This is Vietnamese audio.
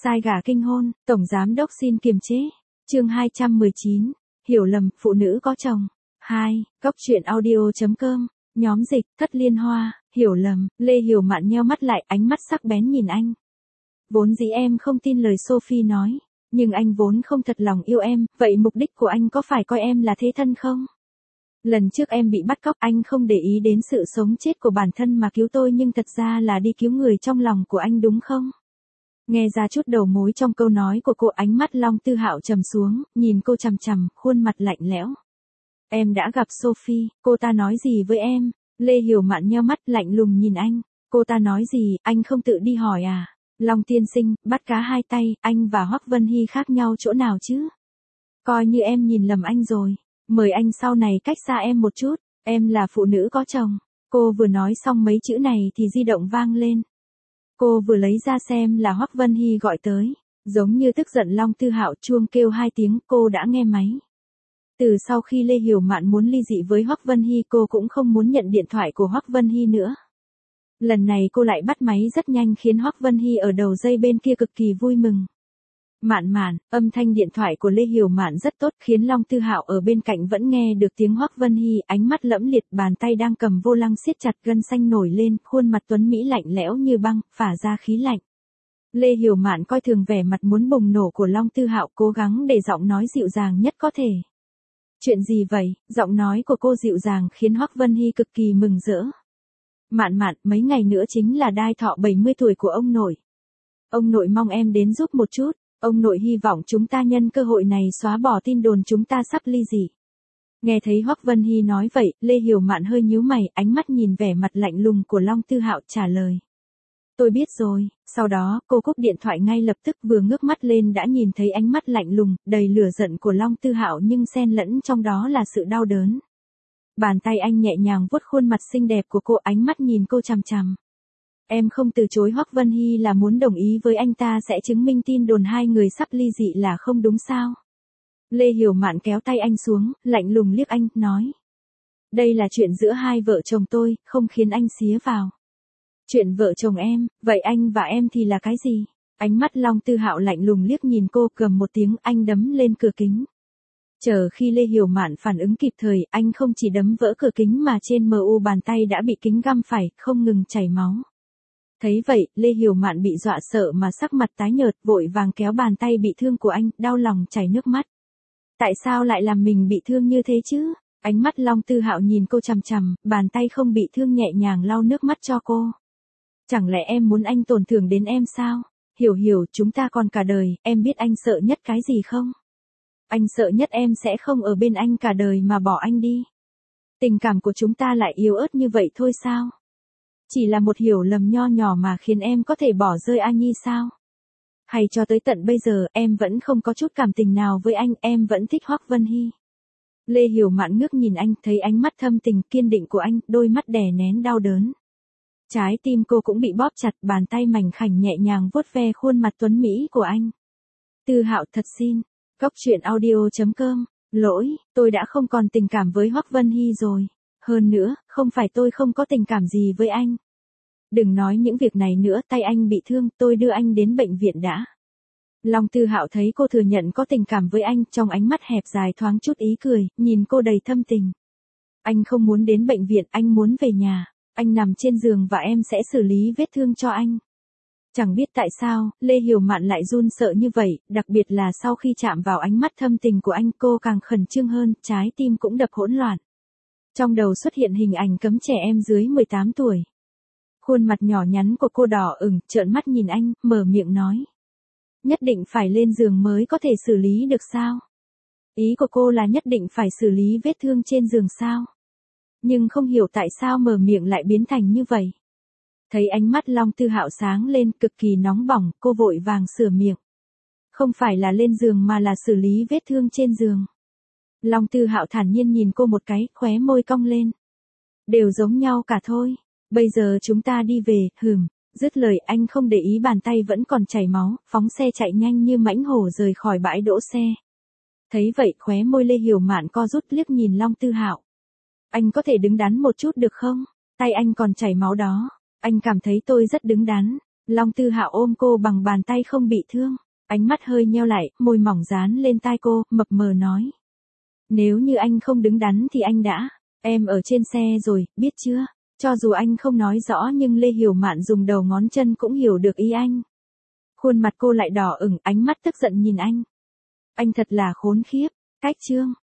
Sai gà kinh hôn, tổng giám đốc xin kiềm chế. Chương 219, hiểu lầm, phụ nữ có chồng. 2, Cóc truyện audio.com, nhóm dịch, Thất Liên Hoa, hiểu lầm, Lê Hiểu Mạn nheo mắt lại, ánh mắt sắc bén nhìn anh. Vốn dĩ em không tin lời Sophie nói, nhưng anh vốn không thật lòng yêu em, vậy mục đích của anh có phải coi em là thế thân không? Lần trước em bị bắt cóc, anh không để ý đến sự sống chết của bản thân mà cứu tôi, nhưng thật ra là đi cứu người trong lòng của anh đúng không? Nghe ra chút đầu mối trong câu nói của cô, ánh mắt Long Tư Hạo trầm xuống, nhìn cô chằm chằm, khuôn mặt lạnh lẽo. Em đã gặp Sophie, cô ta nói gì với em? Lê Hiểu Mạn nheo mắt lạnh lùng nhìn anh. Cô ta nói gì, anh không tự đi hỏi à? Long tiên sinh, bắt cá hai tay, anh và Hoắc Vân Hy khác nhau chỗ nào chứ? Coi như em nhìn lầm anh rồi. Mời anh sau này cách xa em một chút, em là phụ nữ có chồng. Cô vừa nói xong mấy chữ này thì di động vang lên. Cô vừa lấy ra xem là Hoắc Vân Hy gọi tới. Giống như tức giận Long Tư Hạo, chuông kêu 2 tiếng, cô đã nghe máy. Từ sau khi Lê Hiểu Mạn muốn ly dị với Hoắc Vân Hy, cô cũng không muốn nhận điện thoại của Hoắc Vân Hy nữa. Lần này cô lại bắt máy rất nhanh, khiến Hoắc Vân Hy ở đầu dây bên kia cực kỳ vui mừng. Mạn Mạn, âm thanh điện thoại của Lê Hiểu Mạn rất tốt, khiến Long Tư Hạo ở bên cạnh vẫn nghe được tiếng Hoắc Vân Hy, ánh mắt lẫm liệt, bàn tay đang cầm vô lăng siết chặt, gân xanh nổi lên, khuôn mặt tuấn mỹ lạnh lẽo như băng, phả ra khí lạnh. Lê Hiểu Mạn coi thường vẻ mặt muốn bùng nổ của Long Tư Hạo, cố gắng để giọng nói dịu dàng nhất có thể. Chuyện gì vậy? Giọng nói của cô dịu dàng khiến Hoắc Vân Hy cực kỳ mừng rỡ. Mạn Mạn, mấy ngày nữa chính là đai thọ 70 tuổi của ông nội. Ông nội mong em đến giúp một chút. Ông nội hy vọng chúng ta nhân cơ hội này xóa bỏ tin đồn chúng ta sắp ly dị. Nghe thấy Hoắc Vân Hy nói vậy, Lê Hiểu Mạn hơi nhíu mày, ánh mắt nhìn vẻ mặt lạnh lùng của Long Tư Hạo, trả lời. Tôi biết rồi. Sau đó, cô cúp điện thoại ngay lập tức, vừa ngước mắt lên đã nhìn thấy ánh mắt lạnh lùng, đầy lửa giận của Long Tư Hạo, nhưng xen lẫn trong đó là sự đau đớn. Bàn tay anh nhẹ nhàng vuốt khuôn mặt xinh đẹp của cô, ánh mắt nhìn cô chằm chằm. Em không từ chối Hoắc Vân Hy là muốn đồng ý với anh ta sẽ chứng minh tin đồn hai người sắp ly dị là không đúng sao? Lê Hiểu Mạn kéo tay anh xuống, lạnh lùng liếc anh, nói. Đây là chuyện giữa hai vợ chồng tôi, không khiến anh xía vào. Chuyện vợ chồng em, vậy anh và em thì là cái gì? Ánh mắt Long Tư Hạo lạnh lùng liếc nhìn cô, gầm một tiếng, anh đấm lên cửa kính. Chờ khi Lê Hiểu Mạn phản ứng kịp thời, anh không chỉ đấm vỡ cửa kính mà trên mu bàn tay đã bị kính găm phải, không ngừng chảy máu. Thấy vậy, Lê Hiểu Mạn bị dọa sợ mà sắc mặt tái nhợt, vội vàng kéo bàn tay bị thương của anh, đau lòng chảy nước mắt. Tại sao lại làm mình bị thương như thế chứ? Ánh mắt Long Tư Hạo nhìn cô chằm chằm, bàn tay không bị thương nhẹ nhàng lau nước mắt cho cô. Chẳng lẽ em muốn anh tổn thương đến em sao? Hiểu, chúng ta còn cả đời, em biết anh sợ nhất cái gì không? Anh sợ nhất em sẽ không ở bên anh cả đời mà bỏ anh đi. Tình cảm của chúng ta lại yếu ớt như vậy thôi sao? Chỉ là một hiểu lầm nho nhỏ mà khiến em có thể bỏ rơi A Nhi sao? Hay cho tới tận bây giờ em vẫn không có chút cảm tình nào với anh, em vẫn thích Hoắc Vân Hy? Lê Hiểu Mạn ngước nhìn anh, thấy ánh mắt thâm tình kiên định của anh, đôi mắt đè nén đau đớn. Trái tim cô cũng bị bóp chặt, bàn tay mảnh khảnh nhẹ nhàng vuốt ve khuôn mặt tuấn mỹ của anh. Tư Hạo, thật xin. Cóc truyện audio.com, lỗi, tôi đã không còn tình cảm với Hoắc Vân Hy rồi. Hơn nữa, không phải tôi không có tình cảm gì với anh. Đừng nói những việc này nữa, tay anh bị thương, tôi đưa anh đến bệnh viện đã. Long Tư Hạo thấy cô thừa nhận có tình cảm với anh, trong ánh mắt hẹp dài thoáng chút ý cười, nhìn cô đầy thâm tình. Anh không muốn đến bệnh viện, anh muốn về nhà. Anh nằm trên giường và em sẽ xử lý vết thương cho anh. Chẳng biết tại sao, Lê Hiểu Mạn lại run sợ như vậy, đặc biệt là sau khi chạm vào ánh mắt thâm tình của anh, cô càng khẩn trương hơn, trái tim cũng đập hỗn loạn. Trong đầu xuất hiện hình ảnh cấm trẻ em dưới 18 tuổi. Khuôn mặt nhỏ nhắn của cô đỏ ửng, trợn mắt nhìn anh, mở miệng nói. Nhất định phải lên giường mới có thể xử lý được sao? Ý của cô là nhất định phải xử lý vết thương trên giường sao? Nhưng không hiểu tại sao mở miệng lại biến thành như vậy. Thấy ánh mắt Long Tư Hạo sáng lên, cực kỳ nóng bỏng, cô vội vàng sửa miệng. Không phải là lên giường mà là xử lý vết thương trên giường. Long Tư Hạo thản nhiên nhìn cô một cái, khóe môi cong lên. Đều giống nhau cả thôi. Bây giờ chúng ta đi về, Dứt lời anh không để ý bàn tay vẫn còn chảy máu, phóng xe chạy nhanh như mãnh hổ rời khỏi bãi đỗ xe. Thấy vậy, khóe môi Lê Hiểu Mạn co rút, liếc nhìn Long Tư Hạo. Anh có thể đứng đắn một chút được không? Tay anh còn chảy máu đó. Anh cảm thấy tôi rất đứng đắn. Long Tư Hạo ôm cô bằng bàn tay không bị thương. Ánh mắt hơi nheo lại, môi mỏng dán lên tai cô, mập mờ nói. Nếu như anh không đứng đắn thì anh đã. Em ở trên xe rồi, biết chưa? Cho dù anh không nói rõ nhưng Lê Hiểu Mạn dùng đầu ngón chân cũng hiểu được ý anh. Khuôn mặt cô lại đỏ ửng, ánh mắt tức giận nhìn anh. Anh thật là khốn khiếp. Cách Trương.